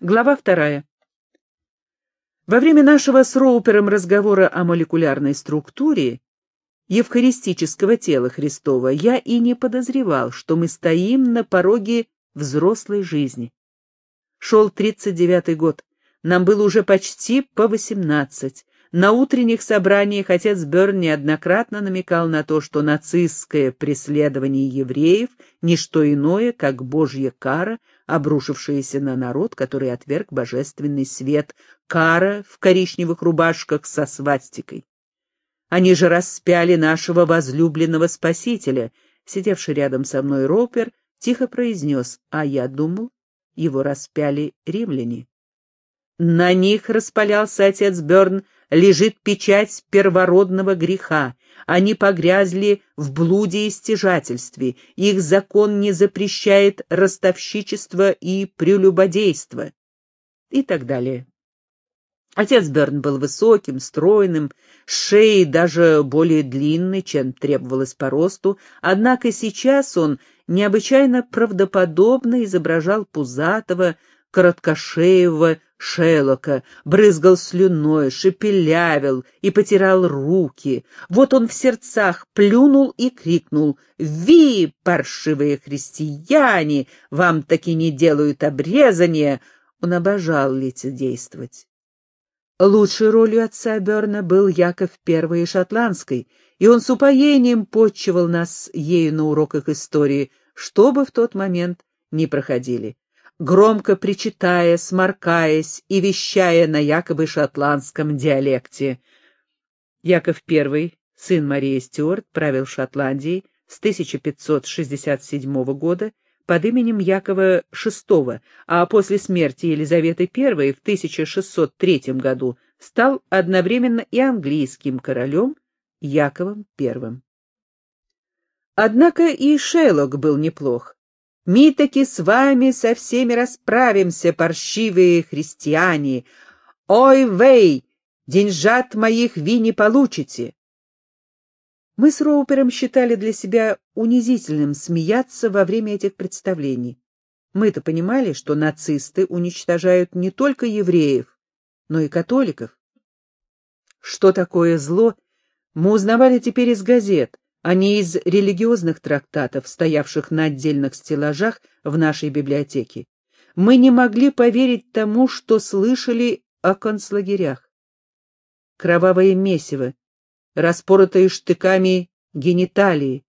Глава 2. Во время нашего с Роупером разговора о молекулярной структуре евхаристического тела Христова я и не подозревал, что мы стоим на пороге взрослой жизни. Шел 39-й год, нам было уже почти по 18. На утренних собраниях отец Бёрн неоднократно намекал на то, что нацистское преследование евреев — не что иное, как Божья кара, обрушившаяся на народ, который отверг божественный свет, кара в коричневых рубашках со свастикой. Они же распяли нашего возлюбленного Спасителя. Сидевший рядом со мной Роупер тихо произнес: «А я думал, его распяли римляне». На них, распалялся отец Бёрн, лежит печать первородного греха. Они погрязли в блуде и стяжательстве. Их закон не запрещает ростовщичество и прелюбодейство. И так далее. Отец Бёрн был высоким, стройным, с шеей даже более длинной, чем требовалось по росту, однако сейчас он необычайно правдоподобно изображал пузатого, короткошеевого Шейлока, брызгал слюной, шепелявил и потирал руки. Вот он в сердцах плюнул и крикнул: «Ви, паршивые христиане, вам таки не делают обрезания!» Он обожал лицедействовать. Лучшей ролью отца Бёрна был Яков I Шотландской, и он с упоением подчивал нас ею на уроках истории, что бы в тот момент ни проходили, громко причитая, сморкаясь и вещая на якобы шотландском диалекте. Яков I, сын Марии Стюарт, правил Шотландией с 1567 года под именем Якова VI, а после смерти Елизаветы I в 1603 году стал одновременно и английским королем Яковом I. Однако и Шейлок был неплох. «Мы таки с вами со всеми расправимся, паршивые христиане! Ой, вей, деньжат моих ви не получите!» Мы с Роупером считали для себя унизительным смеяться во время этих представлений. Мы-то понимали, что нацисты уничтожают не только евреев, но и католиков. Что такое зло, мы узнавали теперь из газет, а не из религиозных трактатов, стоявших на отдельных стеллажах в нашей библиотеке. Мы не могли поверить тому, что слышали о концлагерях. Кровавое месиво, распоротые штыками гениталии.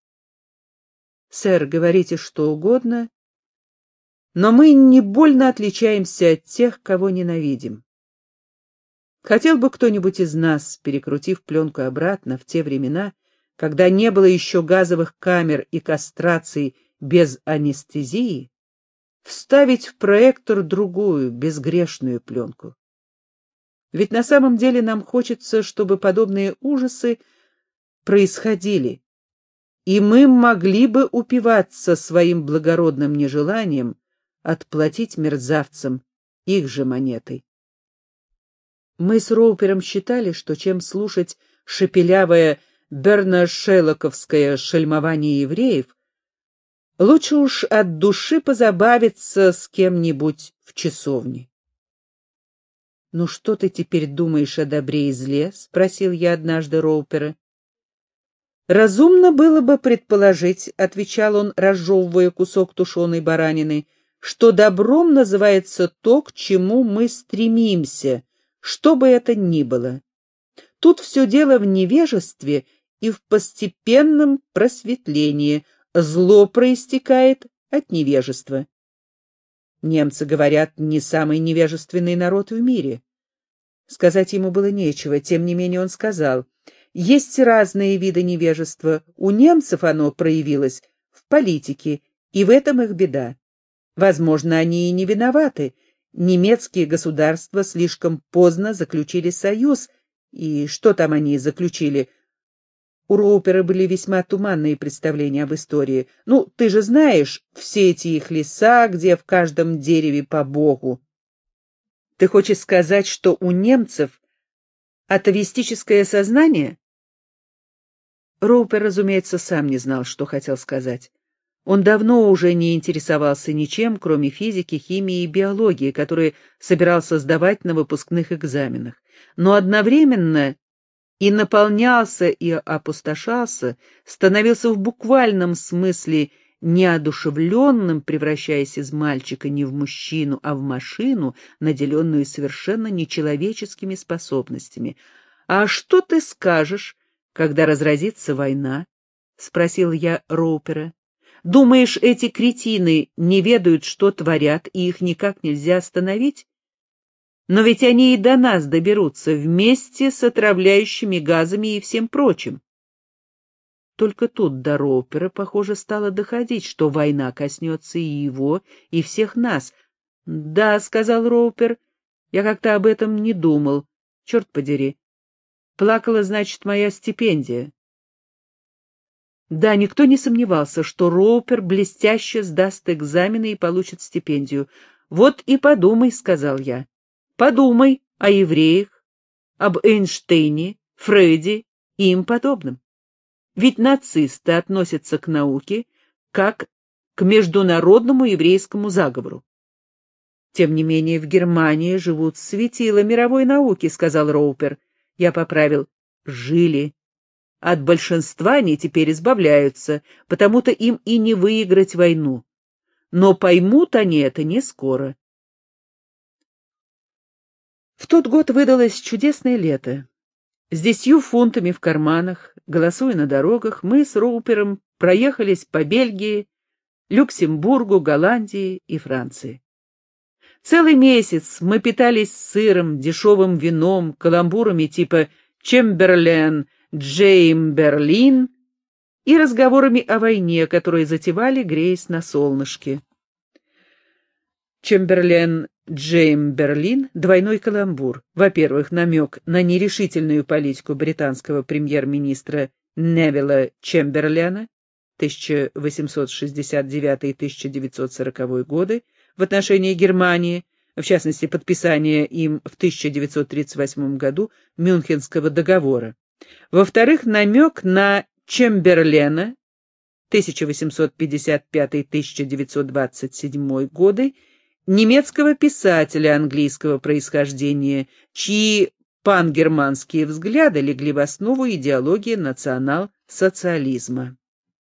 Сэр, говорите что угодно, но мы не больно отличаемся от тех, кого ненавидим. Хотел бы кто-нибудь из нас, перекрутив пленку обратно в те времена, когда не было еще газовых камер и кастраций без анестезии, вставить в проектор другую, безгрешную пленку. Ведь на самом деле нам хочется, чтобы подобные ужасы происходили, и мы могли бы упиваться своим благородным нежеланием отплатить мерзавцам их же монетой. Мы с Роупером считали, что чем слушать шепелявое бернашеллоковское шельмование евреев, лучше уж от души позабавиться с кем-нибудь в часовне. «Ну что ты теперь думаешь о добре и зле?» — спросил я однажды Роупера. «Разумно было бы предположить, — отвечал он, разжевывая кусок тушеной баранины, — что добром называется то, к чему мы стремимся, что бы это ни было. Тут все дело в невежестве и в постепенном просветлении. Зло проистекает от невежества. Немцы, говорят, не самый невежественный народ в мире». Сказать ему было нечего, тем не менее он сказал: «Есть разные виды невежества. У немцев оно проявилось в политике, и в этом их беда. Возможно, они и не виноваты. Немецкие государства слишком поздно заключили союз, и что там они заключили? У Роупера были весьма туманные представления об истории. Ну, ты же знаешь, все эти их леса, где в каждом дереве по богу. Ты хочешь сказать, что у немцев атовистическое сознание?» Роупер, разумеется, сам не знал, что хотел сказать. Он давно уже не интересовался ничем, кроме физики, химии и биологии, которые собирался сдавать на выпускных экзаменах. Но одновременно и наполнялся, и опустошался, становился в буквальном смысле неодушевленным, превращаясь из мальчика не в мужчину, а в машину, наделенную совершенно нечеловеческими способностями. «А что ты скажешь, когда разразится война?» — спросил я Роупера. «Думаешь, эти кретины не ведают, что творят, и их никак нельзя остановить? Но ведь они и до нас доберутся вместе с отравляющими газами и всем прочим». Только тут до Роупера, похоже, стало доходить, что война коснется и его, и всех нас. «Да», — сказал Роупер, — «я как-то об этом не думал. Черт подери. Плакала, значит, моя стипендия». Да, никто не сомневался, что Роупер блестяще сдаст экзамены и получит стипендию. «Вот и подумай», — сказал я. «Подумай о евреях, об Эйнштейне, Фрейде и им подобным. Ведь нацисты относятся к науке как к международному еврейскому заговору». «Тем не менее, в Германии живут светила мировой науки», — сказал Роупер. Я поправил. «Жили. От большинства они теперь избавляются, потому-то им и не выиграть войну. Но поймут они это не скоро». В тот год выдалось чудесное лето. С 10 фунтами в карманах, голосуя на дорогах, мы с Роупером проехались по Бельгии, Люксембургу, Голландии и Франции. Целый месяц мы питались сыром, дешевым вином, каламбурами типа «Чемберлен», «Джеймберлин» и разговорами о войне, которые затевали, греясь на солнышке. Чемберлен, Джеймберлин — двойной каламбур. Во-первых, намек на нерешительную политику британского премьер-министра Невилла Чемберлена 1869-1940 годы в отношении Германии, в частности, подписание им в 1938 году Мюнхенского договора. Во-вторых, намек на Чемберлена 1855-1927 годы, немецкого писателя английского происхождения, чьи пангерманские взгляды легли в основу идеологии национал-социализма.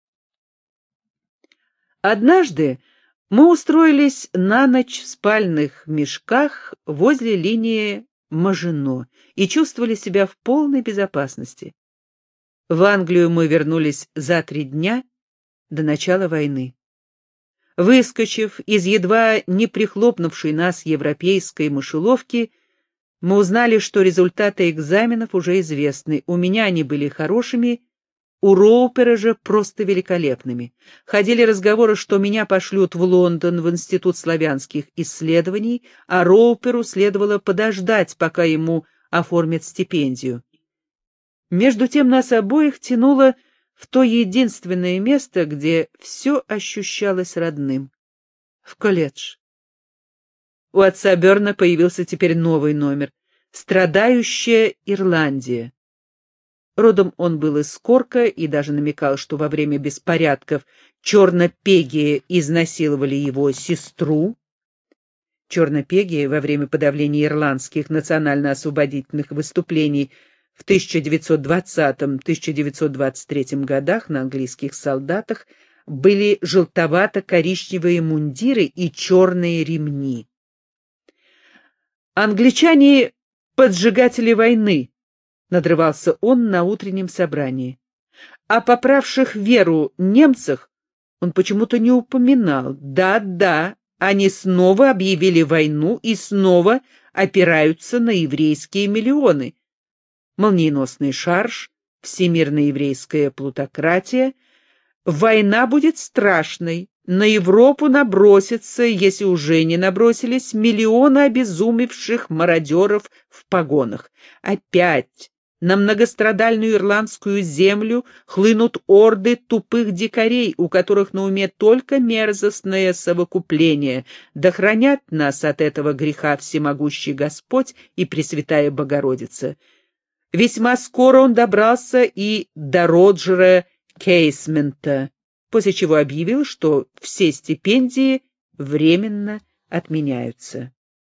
Однажды мы устроились на ночь в спальных мешках возле линии Мажино и чувствовали себя в полной безопасности. В Англию мы вернулись за 3 дня до начала войны. Выскочив из едва не прихлопнувшей нас европейской мышеловки, мы узнали, что результаты экзаменов уже известны. У меня они были хорошими, у Роупера же просто великолепными. Ходили разговоры, что меня пошлют в Лондон в Институт славянских исследований, а Роуперу следовало подождать, пока ему оформят стипендию. Между тем нас обоих тянуло в то единственное место, где все ощущалось родным — в колледж. У отца Бёрна появился теперь новый номер — «Страдающая Ирландия». Родом он был из Корка и даже намекал, что во время беспорядков чернопегие изнасиловали его сестру. Чернопегие во время подавления ирландских национально-освободительных выступлений в 1920-1923 годах на английских солдатах были желтовато-коричневые мундиры и черные ремни. «Англичане — поджигатели войны», — надрывался он на утреннем собрании. О поправших веру немцах он почему-то не упоминал. Да, они снова объявили войну и снова опираются на еврейские миллионы. Молниеносный шарж, всемирная еврейская плутократия. Война будет страшной. На Европу набросятся, если уже не набросились, миллионы обезумевших мародеров в погонах. Опять на многострадальную ирландскую землю хлынут орды тупых дикарей, у которых на уме только мерзостное совокупление. Да хранят нас от этого греха всемогущий Господь и Пресвятая Богородица. Весьма скоро он добрался и до Роджера Кейсмента, после чего объявил, что все стипендии временно отменяются.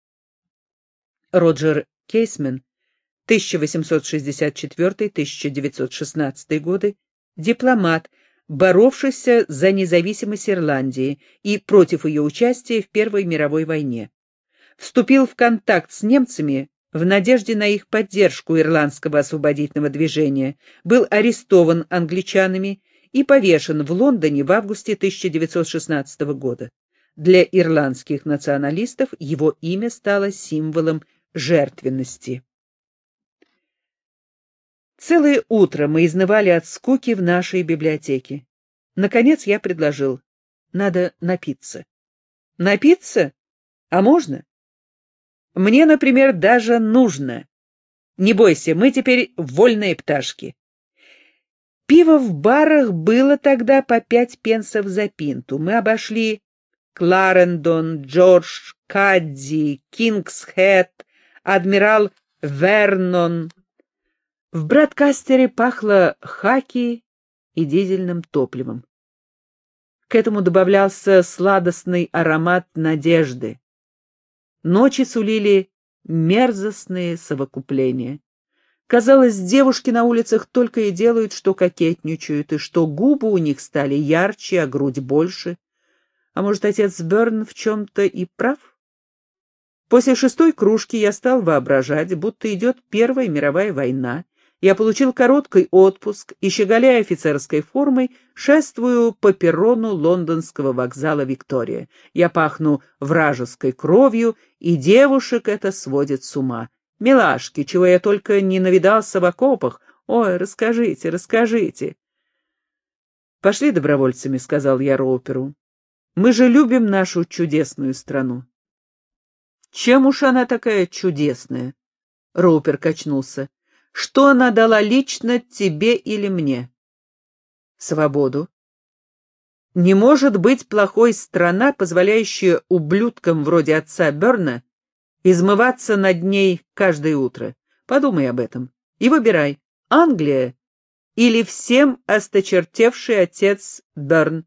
Роджер Кейсмен, 1864-1916 годы, дипломат, боровшийся за независимость Ирландии и против ее участия в Первой мировой войне. Вступил в контакт с немцами в надежде на их поддержку ирландского освободительного движения, был арестован англичанами и повешен в Лондоне в августе 1916 года. Для ирландских националистов его имя стало символом жертвенности. Целое утро мы изнывали от скуки в нашей библиотеке. Наконец я предложил: надо напиться. Напиться? А можно? Мне, например, даже нужно. Не бойся, мы теперь вольные пташки. Пиво в барах было тогда по 5 пенсов за пинту. Мы обошли Кларендон, Джордж, Кадди, Кингс-Хед, Адмирал Вернон. В Брадкастере пахло хаки и дизельным топливом. К этому добавлялся сладостный аромат надежды. Ночи сулили мерзостные совокупления. Казалось, девушки на улицах только и делают, что кокетничают, и что губы у них стали ярче, а грудь больше. А может, отец Бёрн в чем-то и прав? После 6-й кружки я стал воображать, будто идет Первая мировая война. Я получил короткий отпуск и, щеголяя офицерской формой, шествую по перрону лондонского вокзала Виктория. Я пахну вражеской кровью, и девушек это сводит с ума. Милашки, чего я только не навидался в окопах. Ой, расскажите, расскажите. Пошли добровольцами, сказал я Роуперу. Мы же любим нашу чудесную страну. Чем уж она такая чудесная? Роупер качнулся. Что она дала лично тебе или мне? Свободу. Не может быть плохой страна, позволяющая ублюдкам вроде отца Бёрна измываться над ней каждое утро. Подумай об этом и выбирай, Англия или всем осточертевший отец Бёрн.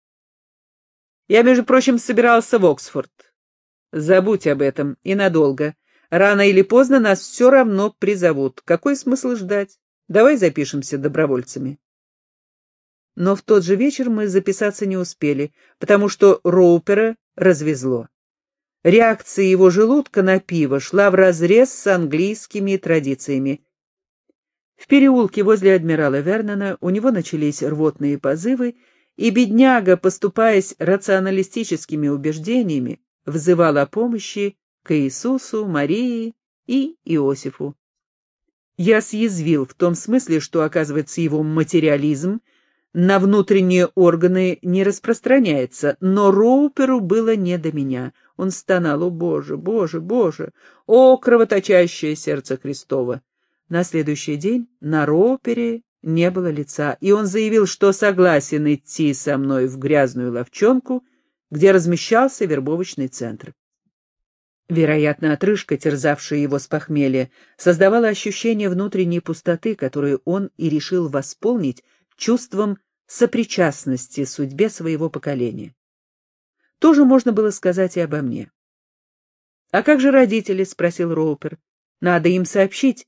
Я, между прочим, собирался в Оксфорд. Забудь об этом и надолго. Рано или поздно нас все равно призовут. Какой смысл ждать? Давай запишемся добровольцами. Но в тот же вечер мы записаться не успели, потому что Роупера развезло. Реакция его желудка на пиво шла вразрез с английскими традициями. В переулке возле адмирала Вернона у него начались рвотные позывы, и бедняга, поступаясь рационалистическими убеждениями, взывал о помощи к Иисусу, Марии и Иосифу. Я съязвил в том смысле, что, оказывается, его материализм на внутренние органы не распространяется, но Роуперу было не до меня. Он стонал: «О, Боже, Боже, Боже! О, кровоточащее сердце Христово!» На следующий день на Роупере не было лица, и он заявил, что согласен идти со мной в грязную ловчонку, где размещался вербовочный центр. Вероятно, отрыжка, терзавшая его с похмелья, создавала ощущение внутренней пустоты, которую он и решил восполнить чувством сопричастности судьбе своего поколения. То же можно было сказать и обо мне. «А как же родители?» — спросил Роупер. «Надо им сообщить».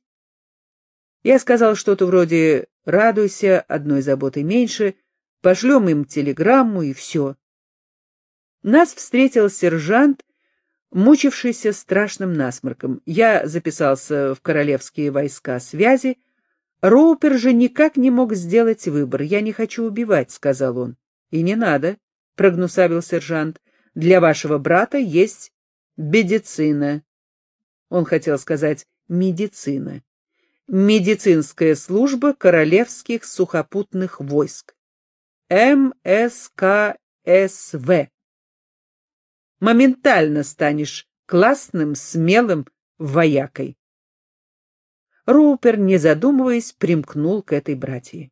Я сказал что-то вроде: «Радуйся, одной заботой меньше, пошлем им телеграмму и все». Нас встретил сержант, мучившийся страшным насморком. Я записался в королевские войска связи. Роупер же никак не мог сделать выбор. «Я не хочу убивать», — сказал он. «И не надо», — прогнусавил сержант. «Для вашего брата есть медицина». Он хотел сказать «медицина». Медицинская служба королевских сухопутных войск. МСКСВ. Моментально станешь классным, смелым воякой. Роупер, не задумываясь, примкнул к этой братье.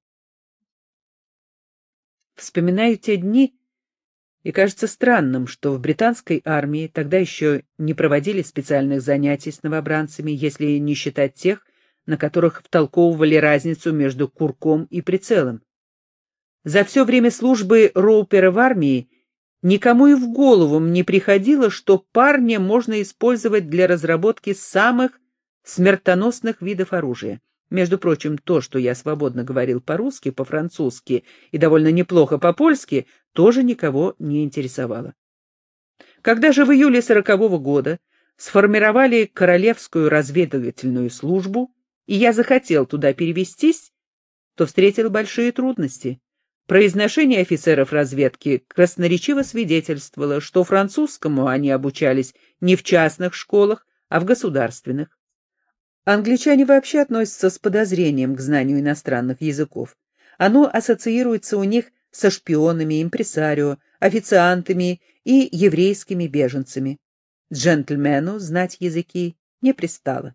Вспоминаю те дни, и кажется странным, что в британской армии тогда еще не проводили специальных занятий с новобранцами, если не считать тех, на которых втолковывали разницу между курком и прицелом. За все время службы Роупера в армии никому и в голову не приходило, что парня можно использовать для разработки самых смертоносных видов оружия. Между прочим, то, что я свободно говорил по-русски, по-французски и довольно неплохо по-польски, тоже никого не интересовало. Когда же в июле 40-го года сформировали Королевскую разведывательную службу, и я захотел туда перевестись, то встретил большие трудности. Произношение офицеров разведки красноречиво свидетельствовало, что французскому они обучались не в частных школах, а в государственных. Англичане вообще относятся с подозрением к знанию иностранных языков. Оно ассоциируется у них со шпионами, импресарио, официантами и еврейскими беженцами. Джентльмену знать языки не пристало.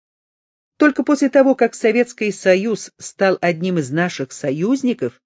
Только после того, как Советский Союз стал одним из наших союзников,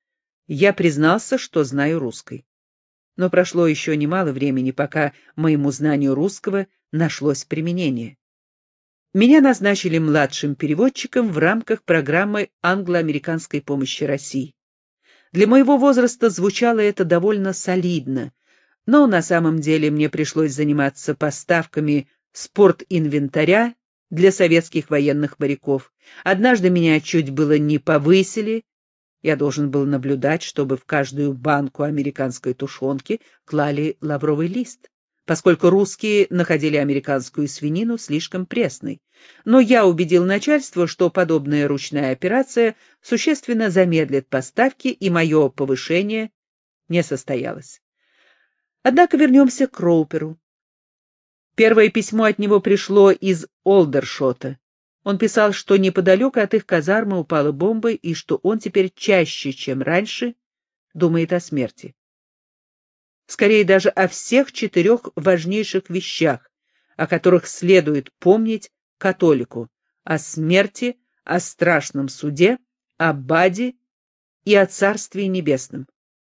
я признался, что знаю русский. Но прошло еще немало времени, пока моему знанию русского нашлось применение. Меня назначили младшим переводчиком в рамках программы англо-американской помощи России. Для моего возраста звучало это довольно солидно, но на самом деле мне пришлось заниматься поставками спортинвентаря для советских военных моряков. Однажды меня чуть было не повысили. Я должен был наблюдать, чтобы в каждую банку американской тушенки клали лавровый лист, поскольку русские находили американскую свинину слишком пресной. Но я убедил начальство, что подобная ручная операция существенно замедлит поставки, и мое повышение не состоялось. Однако вернемся к Роуперу. Первое письмо от него пришло из Олдершота. Он писал, что неподалеку от их казармы упала бомба и что он теперь чаще, чем раньше, думает о смерти. Скорее даже о всех 4 важнейших вещах, о которых следует помнить католику: о смерти, о страшном суде, об аде и о Царстве Небесном.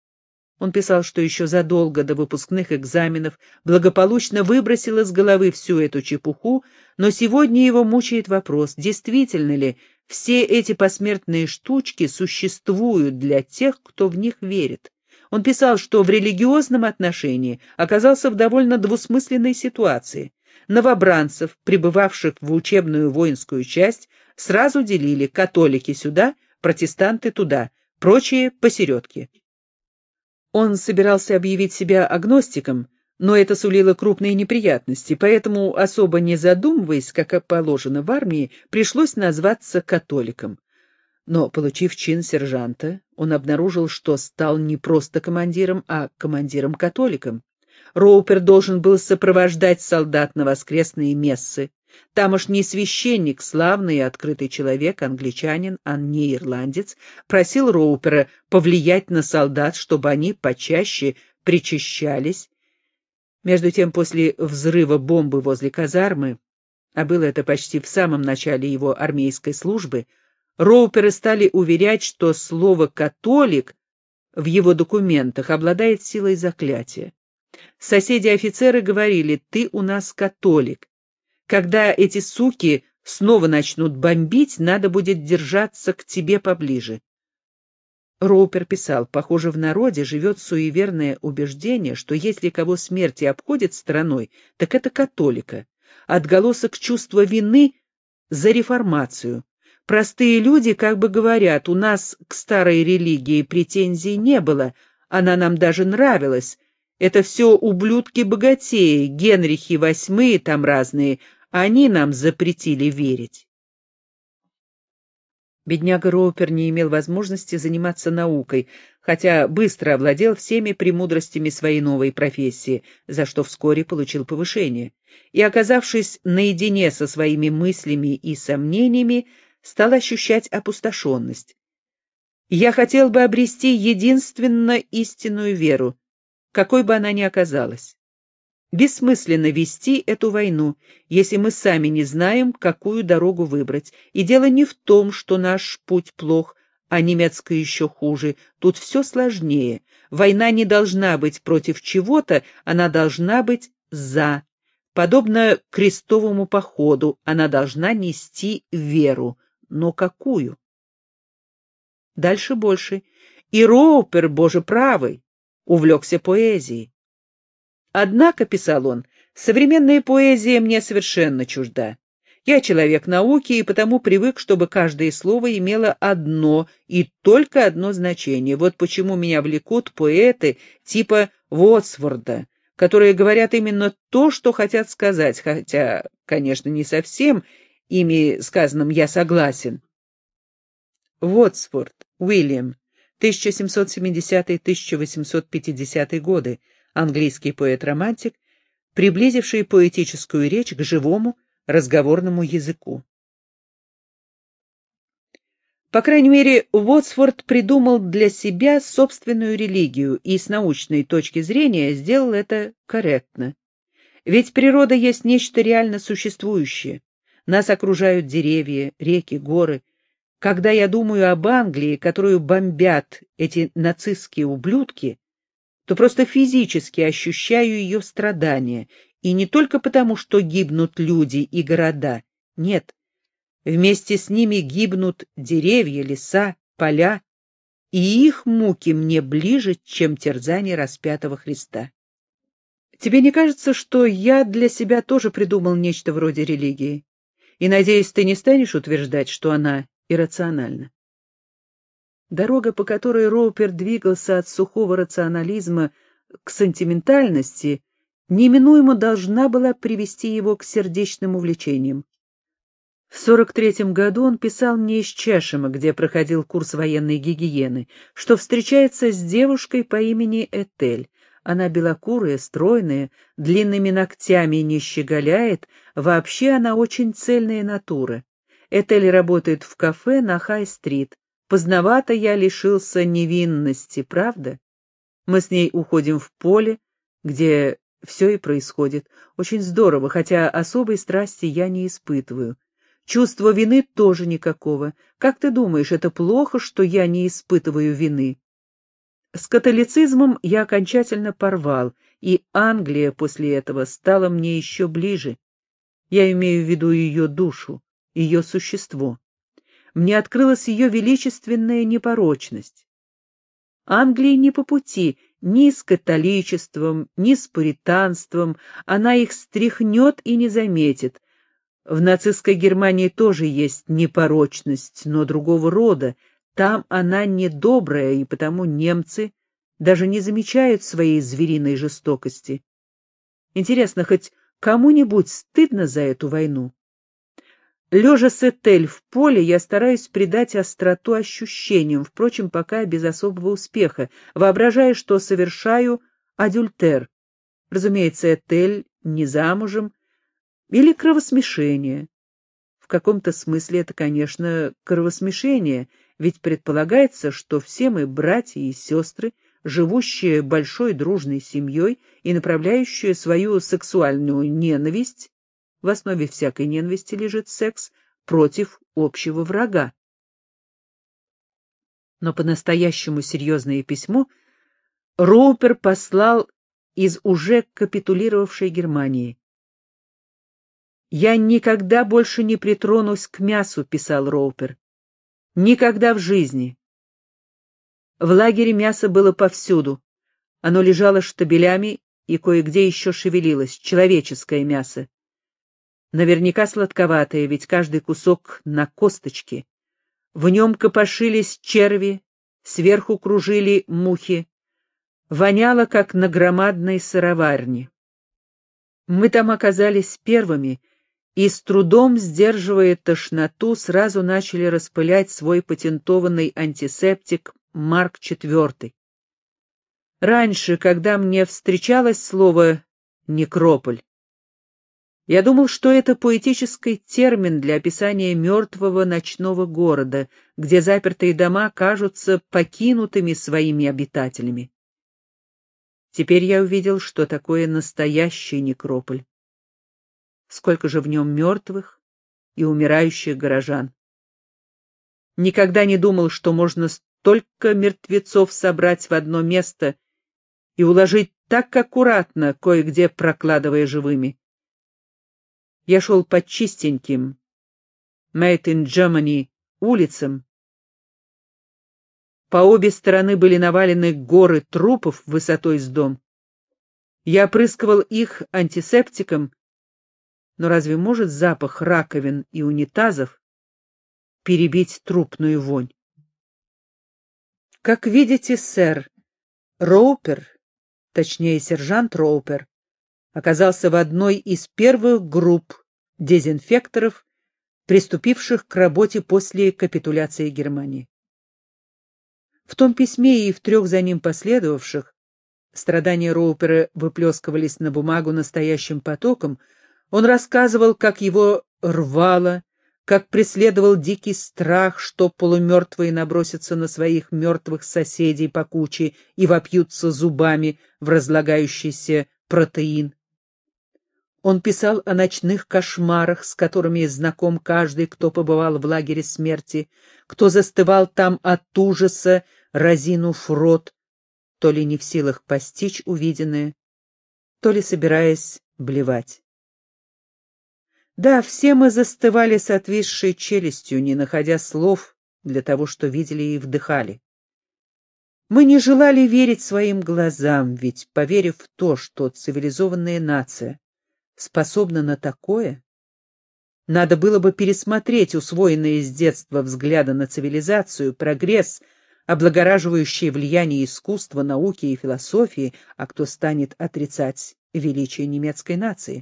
Он писал, что еще задолго до выпускных экзаменов благополучно выбросил из головы всю эту чепуху, но сегодня его мучает вопрос, действительно ли все эти посмертные штучки существуют для тех, кто в них верит. Он писал, что в религиозном отношении оказался в довольно двусмысленной ситуации. Новобранцев, прибывавших в учебную воинскую часть, сразу делили: католики сюда, протестанты туда, прочие посередке. Он собирался объявить себя агностиком, но это сулило крупные неприятности, поэтому, особо не задумываясь, как и положено в армии, пришлось назваться католиком. Но, получив чин сержанта, он обнаружил, что стал не просто командиром, а командиром-католиком. Роупер должен был сопровождать солдат на воскресные мессы. Тамошний священник, славный и открытый человек, англичанин, а не ирландец, просил Роупера повлиять на солдат, чтобы они почаще причащались. Между тем, после взрыва бомбы возле казармы, а было это почти в самом начале его армейской службы, Роуперы стали уверять, что слово «католик» в его документах обладает силой заклятия. Соседи-офицеры говорили: «Ты у нас католик. Когда эти суки снова начнут бомбить, надо будет держаться к тебе поближе». Роупер писал: «Похоже, в народе живет суеверное убеждение, что если кого смерть и обходит стороной, так это католика. Отголосок чувства вины за реформацию. Простые люди как бы говорят: у нас к старой религии претензий не было, она нам даже нравилась. Это все ублюдки-богатеи, Генрихи VIII там разные, они нам запретили верить». Бедняга Роупер не имел возможности заниматься наукой, хотя быстро овладел всеми премудростями своей новой профессии, за что вскоре получил повышение. И, оказавшись наедине со своими мыслями и сомнениями, стал ощущать опустошенность. «Я хотел бы обрести единственно истинную веру, какой бы она ни оказалась. Бессмысленно вести эту войну, если мы сами не знаем, какую дорогу выбрать. И дело не в том, что наш путь плох, а немецкий еще хуже. Тут все сложнее. Война не должна быть против чего-то, она должна быть за. Подобно крестовому походу, она должна нести веру. Но какую? Дальше больше. И Роупер, боже правый, увлекся поэзией. Однако, писал он, современная поэзия мне совершенно чужда. Я человек науки и потому привык, чтобы каждое слово имело одно и только одно значение. Вот почему меня влекут поэты типа Уотсворда, которые говорят именно то, что хотят сказать, хотя, конечно, не совсем ими сказанным я согласен. Уотсворт, Уильям, 1770-1850 годы, английский поэт-романтик, приблизивший поэтическую речь к живому разговорному языку. По крайней мере, Уотсворт придумал для себя собственную религию и с научной точки зрения сделал это корректно. Ведь природа есть нечто реально существующее. Нас окружают деревья, реки, горы. Когда я думаю об Англии, которую бомбят эти нацистские ублюдки, то просто физически ощущаю ее страдания, и не только потому, что гибнут люди и города. Нет, вместе с ними гибнут деревья, леса, поля, и их муки мне ближе, чем терзание распятого Христа. Тебе не кажется, что я для себя тоже придумал нечто вроде религии? И, надеюсь, ты не станешь утверждать, что она иррациональна? Дорога, по которой Роупер двигался от сухого рационализма к сентиментальности, неминуемо должна была привести его к сердечным увлечениям. В 43-м году он писал мне из Чешема, где проходил курс военной гигиены, что встречается с девушкой по имени Этель. Она белокурая, стройная, длинными ногтями не щеголяет, вообще она очень цельная натура. Этель работает в кафе на Хай-стрит. Поздновато я лишился невинности, правда? Мы с ней уходим в поле, где все и происходит. Очень здорово, хотя особой страсти я не испытываю. Чувства вины тоже никакого. Как ты думаешь, это плохо, что я не испытываю вины? С католицизмом я окончательно порвал, и Англия после этого стала мне еще ближе. Я имею в виду ее душу, ее существо. Мне открылась ее величественная непорочность. Англии не по пути ни с католичеством, ни с пуританством, она их стряхнет и не заметит. В нацистской Германии тоже есть непорочность, но другого рода. Там она недобрая, и потому немцы даже не замечают своей звериной жестокости. Интересно, хоть кому-нибудь стыдно за эту войну? Лежа с Этель в поле, я стараюсь придать остроту ощущениям, впрочем, пока без особого успеха, воображая, что совершаю адюльтер. Разумеется, Этель не замужем, или кровосмешение. В каком-то смысле это, конечно, кровосмешение, ведь предполагается, что все мы братья и сестры, живущие большой дружной семьей и направляющие свою сексуальную ненависть, в основе всякой ненависти лежит секс, против общего врага. Но по-настоящему серьезное письмо Роупер послал из уже капитулировавшей Германии. «Я никогда больше не притронусь к мясу», — писал Роупер. «Никогда в жизни». В лагере мясо было повсюду. Оно лежало штабелями и кое-где еще шевелилось, человеческое мясо. Наверняка сладковатое, ведь каждый кусок на косточке. В нем копошились черви, сверху кружили мухи. Воняло, как на громадной сыроварне. Мы там оказались первыми, и, с трудом сдерживая тошноту, сразу начали распылять свой патентованный антисептик Марк IV. Раньше, когда мне встречалось слово «некрополь», я думал, что это поэтический термин для описания мертвого ночного города, где запертые дома кажутся покинутыми своими обитателями. Теперь я увидел, что такое настоящий некрополь. Сколько же в нем мертвых и умирающих горожан. Никогда не думал, что можно столько мертвецов собрать в одно место и уложить так аккуратно, кое-где прокладывая живыми. Я шел по чистеньким, Made in Germany улицам По обе стороны были навалены горы трупов высотой с дом. Я опрыскивал их антисептиком, но разве может запах раковин и унитазов перебить трупную вонь? Как видите, сэр, Роупер, точнее сержант Роупер, оказался в одной из первых групп дезинфекторов, приступивших к работе после капитуляции Германии. В том письме и в 3 за ним последовавших страдания Роупера выплескивались на бумагу настоящим потоком. Он рассказывал, как его рвало, как преследовал дикий страх, что полумертвые набросятся на своих мертвых соседей по куче и вопьются зубами в разлагающийся протеин. Он писал о ночных кошмарах, с которыми знаком каждый, кто побывал в лагере смерти, кто застывал там от ужаса, разинув рот, то ли не в силах постичь увиденное, то ли собираясь блевать. Да, все мы застывали с отвисшей челюстью, не находя слов для того, что видели и вдыхали. Мы не желали верить своим глазам, ведь, поверив в то, что цивилизованная нация способна на такое, надо было бы пересмотреть усвоенные с детства взгляды на цивилизацию, прогресс, облагораживающее влияние искусства, науки и философии, а кто станет отрицать величие немецкой нации?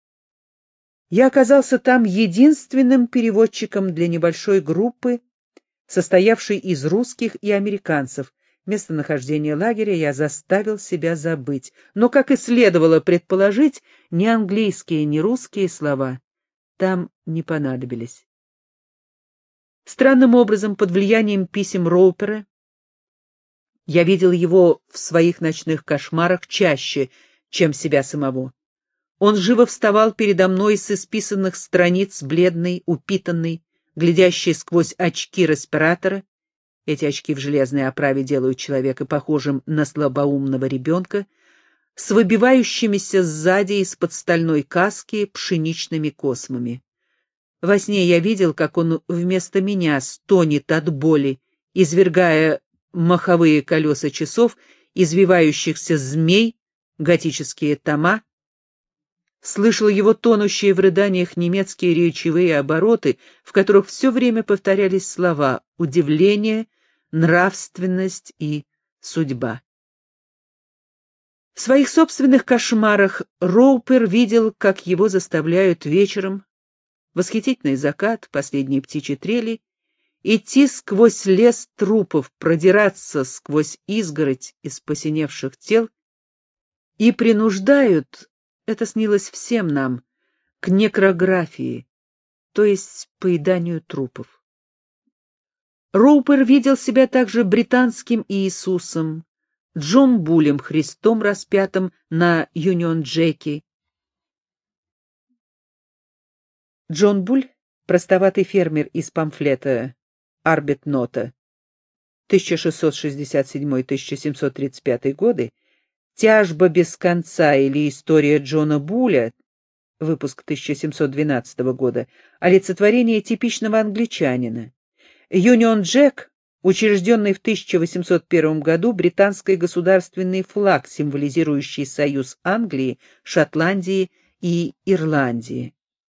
Я оказался там единственным переводчиком для небольшой группы, состоявшей из русских и американцев. Местонахождение лагеря я заставил себя забыть, но, как и следовало предположить, ни английские, ни русские слова там не понадобились. Странным образом, под влиянием писем Роупера, я видел его в своих ночных кошмарах чаще, чем себя самого. Он живо вставал передо мной с исписанных страниц, бледный, упитанный, глядящий сквозь очки респиратора. Эти очки в железной оправе делают человека похожим на слабоумного ребенка, с выбивающимися сзади из-под стальной каски пшеничными космами. Во сне я видел, как он вместо меня стонет от боли, извергая маховые колеса часов, извивающихся змей, готические тома, слышал его тонущие в рыданиях немецкие речевые обороты, в которых все время повторялись слова «удивление», «нравственность» и «судьба». В своих собственных кошмарах Роупер видел, как его заставляют вечером, восхитительный закат, последние птичьи трели, идти сквозь лес трупов, продираться сквозь изгородь из посиневших тел, и принуждают, это снилось всем нам, к некрографии, то есть поеданию трупов. Роупер видел себя также британским Иисусом, Джон Булем, Христом распятым на Юнион-Джеке. Джон Буль — простоватый фермер из памфлета Арбитнота 1667-1735 годы, «Тяжба без конца» или «История Джона Буля», выпуск 1712 года, олицетворение типичного англичанина. Юнион Джек, учрежденный в 1801 году, британский государственный флаг, символизирующий союз Англии, Шотландии и Ирландии.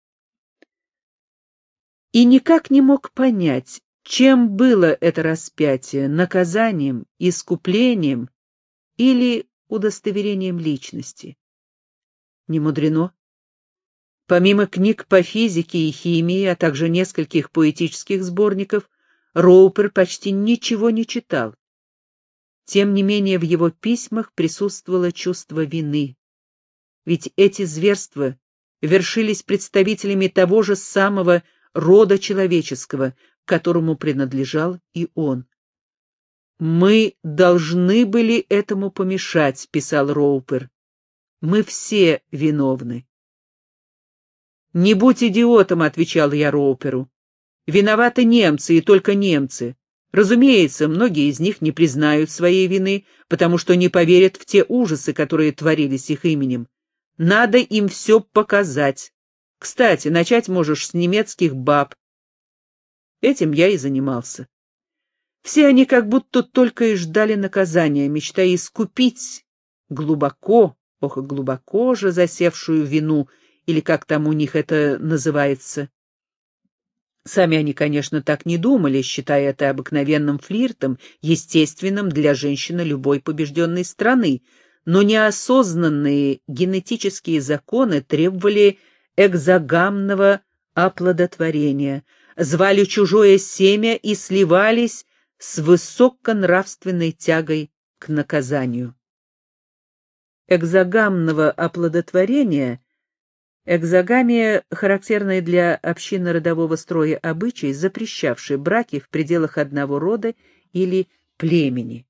И никак не мог понять, чем было это распятие: наказанием, искуплением или удостоверением личности. Не мудрено. Помимо книг по физике и химии, а также нескольких поэтических сборников, Роупер почти ничего не читал. Тем не менее, в его письмах присутствовало чувство вины. Ведь эти зверства вершились представителями того же самого рода человеческого, к которому принадлежал и он. «Мы должны были этому помешать», — писал Роупер. «Мы все виновны». «Не будь идиотом», — отвечал я Роуперу. «Виноваты немцы, и только немцы. Разумеется, многие из них не признают своей вины, потому что не поверят в те ужасы, которые творились их именем. Надо им все показать. Кстати, начать можешь с немецких баб». Этим я и занимался. Все они как будто только и ждали наказания, мечтая искупить глубоко, ох, и глубоко же засевшую вину, или как там у них это называется. Сами они, конечно, так не думали, считая это обыкновенным флиртом, естественным для женщины любой побежденной страны, но неосознанные генетические законы требовали экзогамного оплодотворения, звали чужое семя и сливались с высоконравственной тягой к наказанию. Экзогамного оплодотворения — экзогамия, характерная для общинно-родового строя обычай, запрещавший браки в пределах одного рода или племени.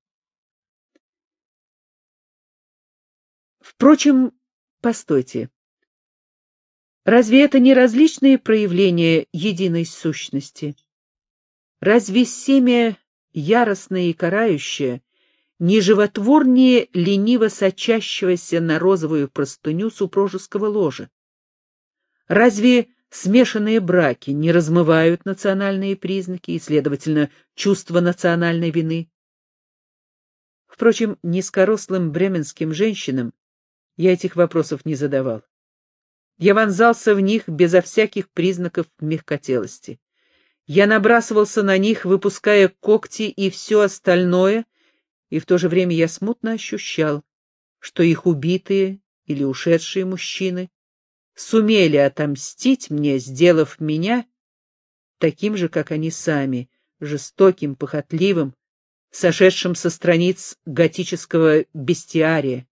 Впрочем, постойте. Разве это не различные проявления единой сущности? Разве семя яростное и карающее не животворнее лениво сочащегося на розовую простыню супружеского ложа? Разве смешанные браки не размывают национальные признаки и, следовательно, чувство национальной вины? Впрочем, низкорослым бременским женщинам я этих вопросов не задавал. Я вонзался в них безо всяких признаков мягкотелости. Я набрасывался на них, выпуская когти и все остальное, и в то же время я смутно ощущал, что их убитые или ушедшие мужчины сумели отомстить мне, сделав меня таким же, как они сами, жестоким, похотливым, сошедшим со страниц готического бестиария.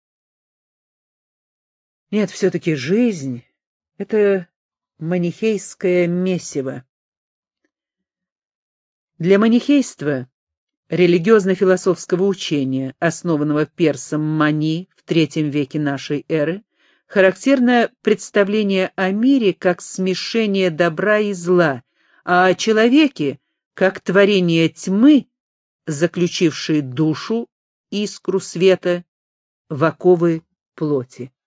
Нет, все-таки жизнь — это манихейское месиво. Для манихейства, религиозно-философского учения, основанного персом Мани в III веке нашей эры, характерно представление о мире как смешение добра и зла, а о человеке как творение тьмы, заключившей душу, искру света, в оковы плоти.